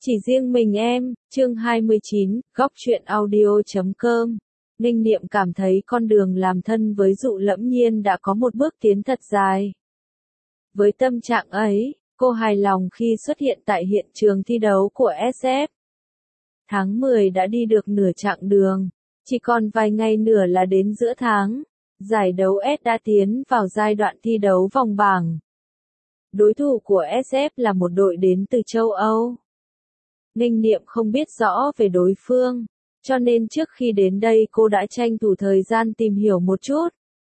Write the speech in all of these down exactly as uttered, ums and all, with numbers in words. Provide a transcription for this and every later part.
Chỉ riêng mình em, chương hai mươi chín, góc truyện audio chấm com. Ninh Niệm cảm thấy con đường làm thân với Dụ Lẫm Nhiên đã có một bước tiến thật dài. Với tâm trạng ấy, cô hài lòng khi xuất hiện tại hiện trường thi đấu của ét ép. Tháng mười đã đi được nửa chặng đường, chỉ còn vài ngày nữa là đến giữa tháng. Giải đấu S đã tiến vào giai đoạn thi đấu vòng bảng. Đối thủ của ét ép là một đội đến từ châu Âu. Ninh Niệm không biết rõ về đối phương, cho nên trước khi đến đây cô đã tranh thủ thời gian tìm hiểu một chút.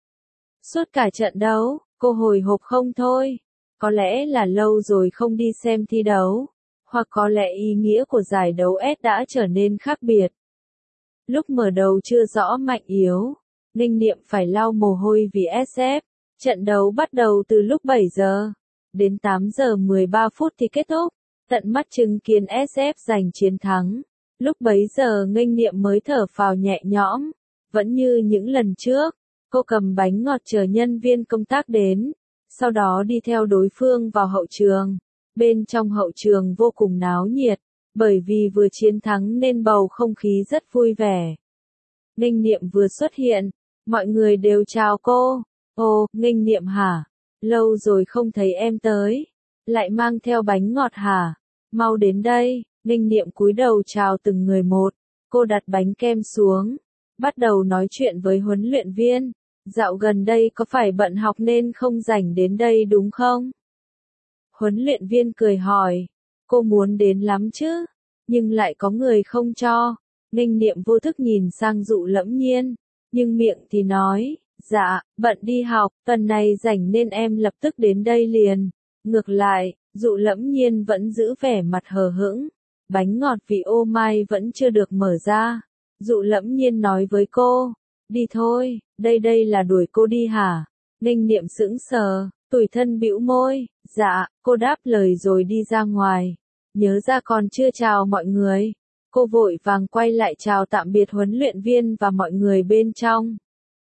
Suốt cả trận đấu, cô hồi hộp không thôi. Có lẽ là lâu rồi không đi xem thi đấu, hoặc có lẽ ý nghĩa của giải đấu S đã trở nên khác biệt. Lúc mở đầu chưa rõ mạnh yếu, Ninh Niệm phải lau mồ hôi vì ét ép. Trận đấu bắt đầu từ lúc bảy giờ, đến tám giờ mười ba phút thì kết thúc. Tận mắt chứng kiến ét ép giành chiến thắng. Lúc bấy giờ Nghênh Niệm mới thở phào nhẹ nhõm. Vẫn như những lần trước, cô cầm bánh ngọt chờ nhân viên công tác đến. Sau đó đi theo đối phương vào hậu trường. Bên trong hậu trường vô cùng náo nhiệt, bởi vì vừa chiến thắng nên bầu không khí rất vui vẻ. Nghênh Niệm vừa xuất hiện, mọi người đều chào cô. Ồ, Nghênh Niệm hả? Lâu rồi không thấy em tới. Lại mang theo bánh ngọt hả? Mau đến đây. Ninh Niệm cúi đầu chào từng người một. Cô đặt bánh kem xuống, bắt đầu nói chuyện với huấn luyện viên. Dạo gần đây có phải bận học nên không rảnh đến đây đúng không? Huấn luyện viên cười hỏi. Cô muốn đến lắm chứ, nhưng lại có người không cho. Ninh Niệm vô thức nhìn sang Dụ Lẫm Nhiên, nhưng miệng thì nói, dạ, bận đi học, tuần này rảnh nên em lập tức đến đây liền. Ngược lại, Dụ Lẫm Nhiên vẫn giữ vẻ mặt hờ hững. Bánh ngọt vị ô mai vẫn chưa được mở ra. Dụ Lẫm Nhiên nói với cô, đi thôi, đây đây là đuổi cô đi hả? Ninh Niệm sững sờ, tủi thân bĩu môi, dạ, cô đáp lời rồi đi ra ngoài. Nhớ ra còn chưa chào mọi người. Cô vội vàng quay lại chào tạm biệt huấn luyện viên và mọi người bên trong.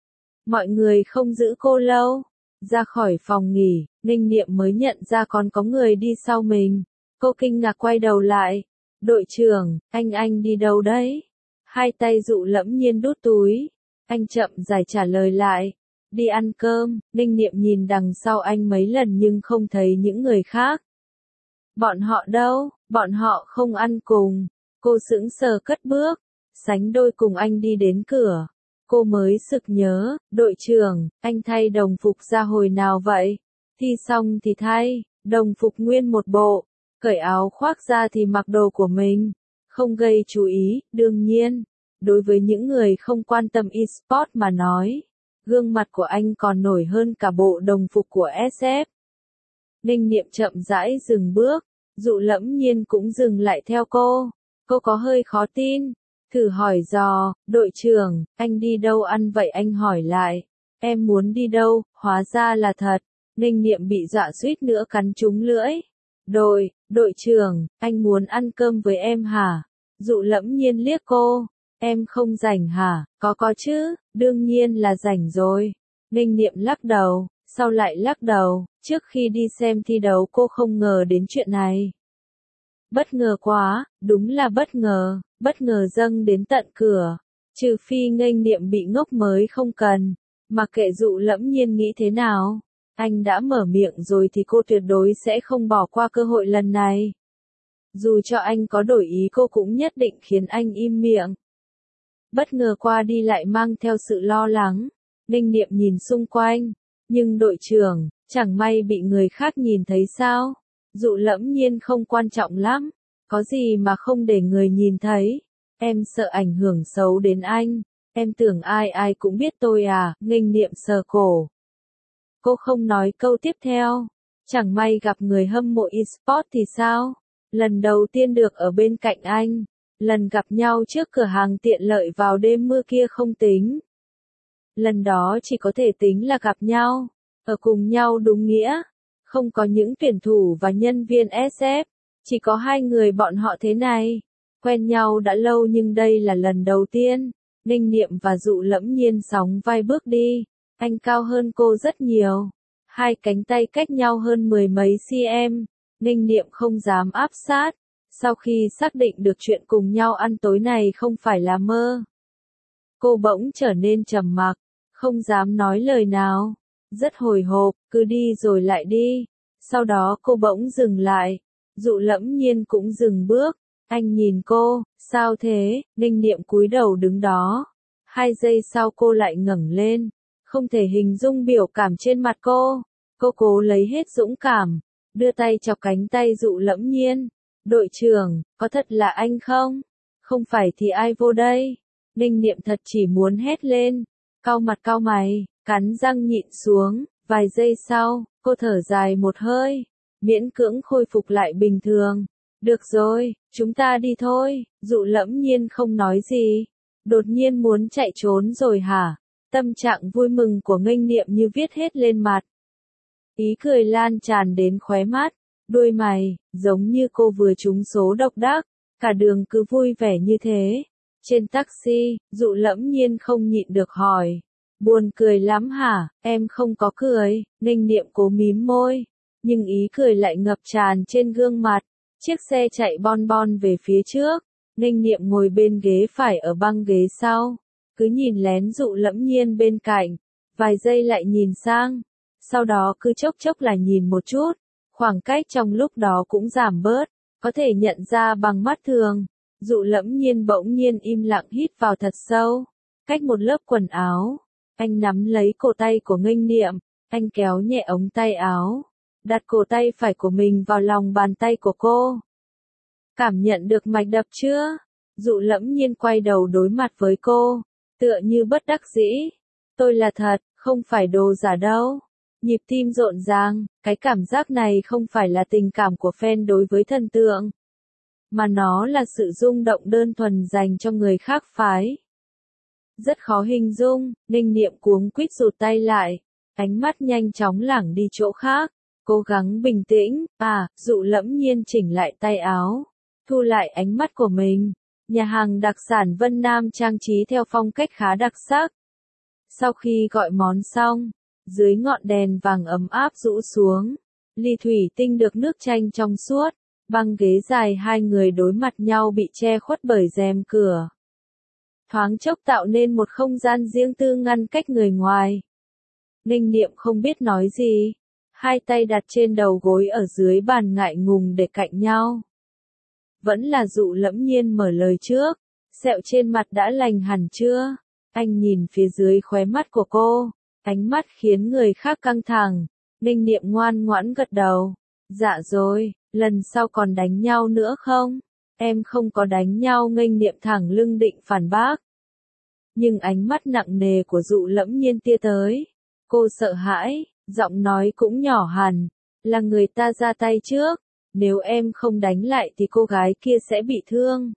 Mọi người không giữ cô lâu. Ra khỏi phòng nghỉ, Ninh Niệm mới nhận ra còn có người đi sau mình. Cô kinh ngạc quay đầu lại. Đội trưởng, anh anh đi đâu đấy? Hai tay Dụ Lẫm Nhiên đút túi. Anh chậm rãi trả lời lại. Đi ăn cơm. Ninh Niệm nhìn đằng sau anh mấy lần nhưng không thấy những người khác. Bọn họ đâu? Bọn họ không ăn cùng. Cô sững sờ cất bước, sánh đôi cùng anh đi đến cửa. Cô mới sực nhớ, đội trưởng, anh thay đồng phục ra hồi nào vậy? Thi xong thì thay, đồng phục nguyên một bộ, cởi áo khoác ra thì mặc đồ của mình. Không gây chú ý, đương nhiên. Đối với những người không quan tâm e-sport mà nói, gương mặt của anh còn nổi hơn cả bộ đồng phục của ét ép. Ninh Niệm chậm rãi dừng bước, Dụ Lẫm Nhiên cũng dừng lại theo cô. Cô có hơi khó tin, thử hỏi dò, đội trưởng, anh đi đâu ăn vậy? Anh hỏi lại, em muốn đi đâu? Hóa ra là thật. Ninh Niệm bị dọa suýt nữa cắn trúng lưỡi. Đội, đội trưởng, anh muốn ăn cơm với em hả? Dụ Lẫm Nhiên liếc cô, em không rảnh hả? Có có chứ, đương nhiên là rảnh rồi. Ninh Niệm lắc đầu, sau lại lắc đầu, trước khi đi xem thi đấu cô không ngờ đến chuyện này. Bất ngờ quá, đúng là bất ngờ, bất ngờ dâng đến tận cửa. Trừ phi Nghênh Niệm bị ngốc mới không cần. Mặc kệ Dụ Lẫm Nhiên nghĩ thế nào, anh đã mở miệng rồi thì cô tuyệt đối sẽ không bỏ qua cơ hội lần này. Dù cho anh có đổi ý cô cũng nhất định khiến anh im miệng. Bất ngờ qua đi lại mang theo sự lo lắng. Ninh Niệm nhìn xung quanh, nhưng đội trưởng, chẳng may bị người khác nhìn thấy sao? Dụ Lẫm Nhiên không quan trọng lắm, có gì mà không để người nhìn thấy. Em sợ ảnh hưởng xấu đến anh, em tưởng ai ai cũng biết tôi à? Nghênh Niệm sờ cổ. Cô không nói câu tiếp theo, chẳng may gặp người hâm mộ e-sport thì sao? Lần đầu tiên được ở bên cạnh anh, lần gặp nhau trước cửa hàng tiện lợi vào đêm mưa kia không tính. Lần đó chỉ có thể tính là gặp nhau, ở cùng nhau đúng nghĩa. Không có những tuyển thủ và nhân viên ét ép, chỉ có hai người bọn họ thế này. Quen nhau đã lâu nhưng đây là lần đầu tiên. Ninh Niệm và Dụ Lẫm Nhiên sóng vai bước đi. Anh cao hơn cô rất nhiều. Hai cánh tay cách nhau hơn mười mấy cm. Ninh Niệm không dám áp sát. Sau khi xác định được chuyện cùng nhau ăn tối này không phải là mơ, cô bỗng trở nên trầm mặc, không dám nói lời nào, rất hồi hộp, cứ đi rồi lại đi. Sau đó cô bỗng dừng lại, Dụ Lẫm Nhiên cũng dừng bước, anh nhìn cô, sao thế, Ninh Niệm cúi đầu đứng đó. Hai giây sau cô lại ngẩng lên, không thể hình dung biểu cảm trên mặt cô. Cô cố lấy hết dũng cảm, đưa tay chọc cánh tay Dụ Lẫm Nhiên. Đội trưởng, có thật là anh không? Không phải thì ai vô đây? Ninh Niệm thật chỉ muốn hét lên, cau mặt cau mày, cắn răng nhịn xuống. Vài giây sau, cô thở dài một hơi, miễn cưỡng khôi phục lại bình thường. Được rồi, chúng ta đi thôi. Dụ Lẫm Nhiên không nói gì, đột nhiên muốn chạy trốn rồi hả? Tâm trạng vui mừng của Nghênh Niệm như viết hết lên mặt. Ý cười lan tràn đến khóe mắt, đuôi mày, giống như cô vừa trúng số độc đắc, cả đường cứ vui vẻ như thế. Trên taxi, Dụ Lẫm Nhiên không nhịn được hỏi, buồn cười lắm hả? Em không có cười. Nghênh Niệm cố mím môi, nhưng ý cười lại ngập tràn trên gương mặt. Chiếc xe chạy bon bon về phía trước, Nghênh Niệm ngồi bên ghế phải ở băng ghế sau, cứ nhìn lén Dụ Lẫm Nhiên bên cạnh, vài giây lại nhìn sang, sau đó cứ chốc chốc là nhìn một chút, khoảng cách trong lúc đó cũng giảm bớt, có thể nhận ra bằng mắt thường. Dụ Lẫm Nhiên bỗng nhiên im lặng hít vào thật sâu, cách một lớp quần áo, anh nắm lấy cổ tay của Nghênh Niệm, anh kéo nhẹ ống tay áo, đặt cổ tay phải của mình vào lòng bàn tay của cô. Cảm nhận được mạch đập chưa? Dụ Lẫm Nhiên quay đầu đối mặt với cô, tựa như bất đắc dĩ. Tôi là thật, không phải đồ giả đâu. Nhịp tim rộn ràng, cái cảm giác này không phải là tình cảm của fan đối với thần tượng, mà nó là sự rung động đơn thuần dành cho người khác phái. Rất khó hình dung, Ninh Niệm cuống quýt rụt tay lại, ánh mắt nhanh chóng lảng đi chỗ khác, cố gắng bình tĩnh. À, Dụ Lẫm Nhiên chỉnh lại tay áo, thu lại ánh mắt của mình. Nhà hàng đặc sản Vân Nam trang trí theo phong cách khá đặc sắc. Sau khi gọi món xong, dưới ngọn đèn vàng ấm áp rũ xuống, ly thủy tinh được nước chanh trong suốt, băng ghế dài hai người đối mặt nhau bị che khuất bởi rèm cửa. Thoáng chốc tạo nên một không gian riêng tư ngăn cách người ngoài. Nghênh Niệm không biết nói gì, hai tay đặt trên đầu gối ở dưới bàn ngại ngùng để cạnh nhau. Vẫn là Dụ Lẫm Nhiên mở lời trước, sẹo trên mặt đã lành hẳn chưa? Anh nhìn phía dưới khóe mắt của cô, ánh mắt khiến người khác căng thẳng. Ninh Niệm ngoan ngoãn gật đầu. Dạ rồi, lần sau còn đánh nhau nữa không? Em không có đánh nhau. Nghênh Niệm thẳng lưng định phản bác. Nhưng ánh mắt nặng nề của Dụ Lẫm Nhiên tia tới. Cô sợ hãi, giọng nói cũng nhỏ hẳn. Là người ta ra tay trước. Nếu em không đánh lại thì cô gái kia sẽ bị thương.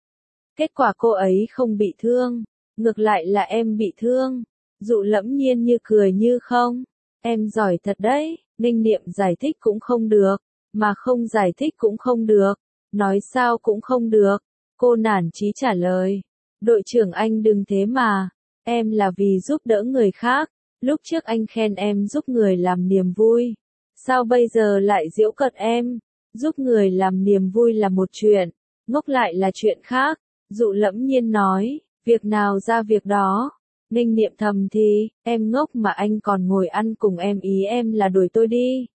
Kết quả cô ấy không bị thương, ngược lại là em bị thương. Dụ Lẫm Nhiên như cười như không. Em giỏi thật đấy. Ninh Niệm giải thích cũng không được, mà không giải thích cũng không được, nói sao cũng không được. Cô nản chí trả lời. Đội trưởng anh đừng thế mà. Em là vì giúp đỡ người khác. Lúc trước anh khen em giúp người làm niềm vui. Sao bây giờ lại giễu cợt em? Giúp người làm niềm vui là một chuyện, ngốc lại là chuyện khác. Dụ Lẫm Nhiên nói, việc nào ra việc đó. Ninh Niệm thầm thì, em ngốc mà anh còn ngồi ăn cùng em, ý em là đuổi tôi đi.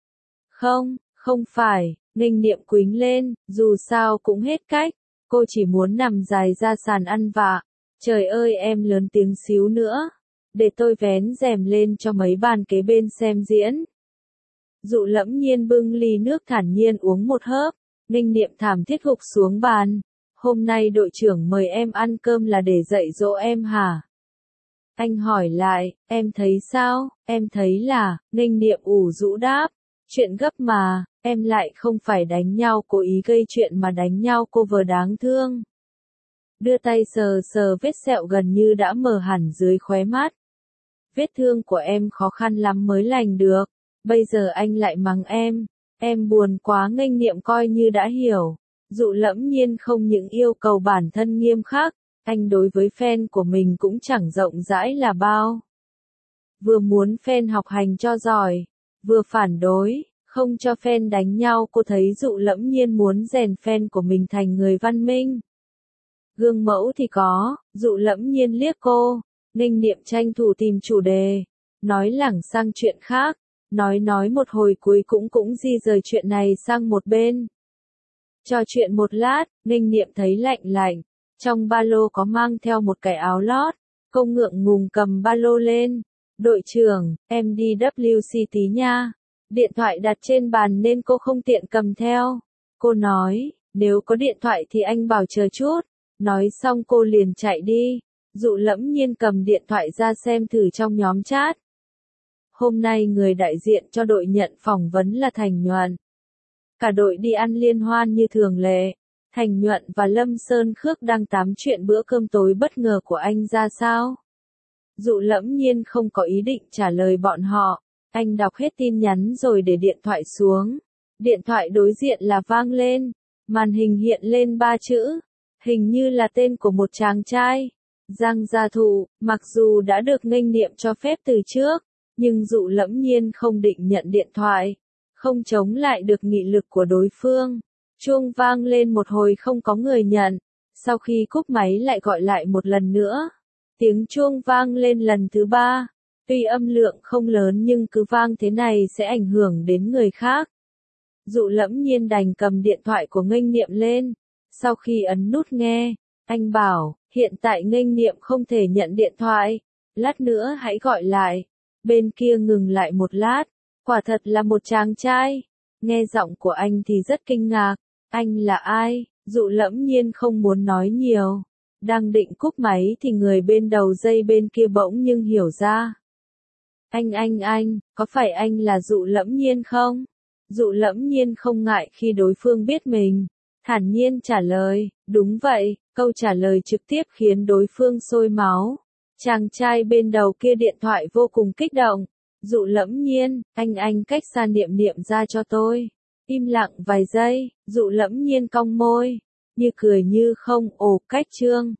Không, không phải. Ninh Niệm quýnh lên, dù sao cũng hết cách. Cô chỉ muốn nằm dài ra sàn ăn vạ. Trời ơi, em lớn tiếng xíu nữa, để tôi vén rèm lên cho mấy bàn kế bên xem diễn. Dụ Lẫm Nhiên bưng ly nước thản nhiên uống một hớp. Ninh Niệm thảm thiết gục xuống bàn. Hôm nay đội trưởng mời em ăn cơm là để dạy dỗ em hả? Anh hỏi lại, em thấy sao? Em thấy là, Ninh Niệm ủ rũ đáp, chuyện gấp mà, em lại không phải đánh nhau cố ý gây chuyện mà đánh nhau cô vợ đáng thương. Đưa tay sờ sờ vết sẹo gần như đã mờ hẳn dưới khóe mắt. Vết thương của em khó khăn lắm mới lành được. Bây giờ anh lại mắng em, em buồn quá. Nghênh Niệm coi như đã hiểu. Dụ Lẫm Nhiên không những yêu cầu bản thân nghiêm khắc, anh đối với fan của mình cũng chẳng rộng rãi là bao. Vừa muốn fan học hành cho giỏi, vừa phản đối, Không cho fan đánh nhau, cô thấy Dụ Lẫm Nhiên muốn rèn fan của mình thành người văn minh. Gương mẫu thì có, Dụ Lẫm Nhiên liếc cô, Ninh Niệm tranh thủ tìm chủ đề, nói lẳng sang chuyện khác, nói nói một hồi cuối cũng cũng di rời chuyện này sang một bên. Trò chuyện một lát, Ninh Niệm thấy lạnh lạnh, trong ba lô có mang theo một cái áo lót, cô ngượng ngùng cầm ba lô lên. Đội trưởng, em đi vê kép xê tí nha. Điện thoại đặt trên bàn nên cô không tiện cầm theo. Cô nói, nếu có điện thoại thì anh bảo chờ chút. Nói xong cô liền chạy đi. Dụ Lẫm Nhiên cầm điện thoại ra xem thử trong nhóm chat. Hôm nay người đại diện cho đội nhận phỏng vấn là Thành Nhuận. Cả đội đi ăn liên hoan như thường lệ. Thành Nhuận và Lâm Sơn Khước đang tám chuyện bữa cơm tối bất ngờ của anh ra sao. Dụ Lẫm Nhiên không có ý định trả lời bọn họ. Anh đọc hết tin nhắn rồi để điện thoại xuống. Điện thoại đối diện là vang lên. Màn hình hiện lên ba chữ. Hình như là tên của một chàng trai. Giang Gia Thụ. Mặc dù đã được Nghênh Niệm cho phép từ trước, nhưng Dụ Lẫm Nhiên không định nhận điện thoại. Không chống lại được nghị lực của đối phương. Chuông vang lên một hồi không có người nhận. Sau khi cúp máy lại gọi lại một lần nữa. Tiếng chuông vang lên lần thứ ba. Tuy âm lượng không lớn nhưng cứ vang thế này sẽ ảnh hưởng đến người khác. Dụ Lẫm Nhiên đành cầm điện thoại của Nghênh Niệm lên. Sau khi ấn nút nghe, anh bảo, hiện tại Nghênh Niệm không thể nhận điện thoại. Lát nữa hãy gọi lại. Bên kia ngừng lại một lát. Quả thật là một chàng trai. Nghe giọng của anh thì rất kinh ngạc. Anh là ai? Dụ Lẫm Nhiên không muốn nói nhiều. Đang định cúp máy thì người bên đầu dây bên kia bỗng nhưng hiểu ra. Anh anh anh, có phải anh là Dụ Lẫm Nhiên không? Dụ Lẫm Nhiên không ngại khi đối phương biết mình. Thản nhiên trả lời, đúng vậy, câu trả lời trực tiếp khiến đối phương sôi máu. Chàng trai bên đầu kia điện thoại vô cùng kích động. Dụ Lẫm Nhiên, anh anh cách xa Niệm Niệm ra cho tôi. Im lặng vài giây, Dụ Lẫm Nhiên cong môi. Như cười như không, ồ cách trương.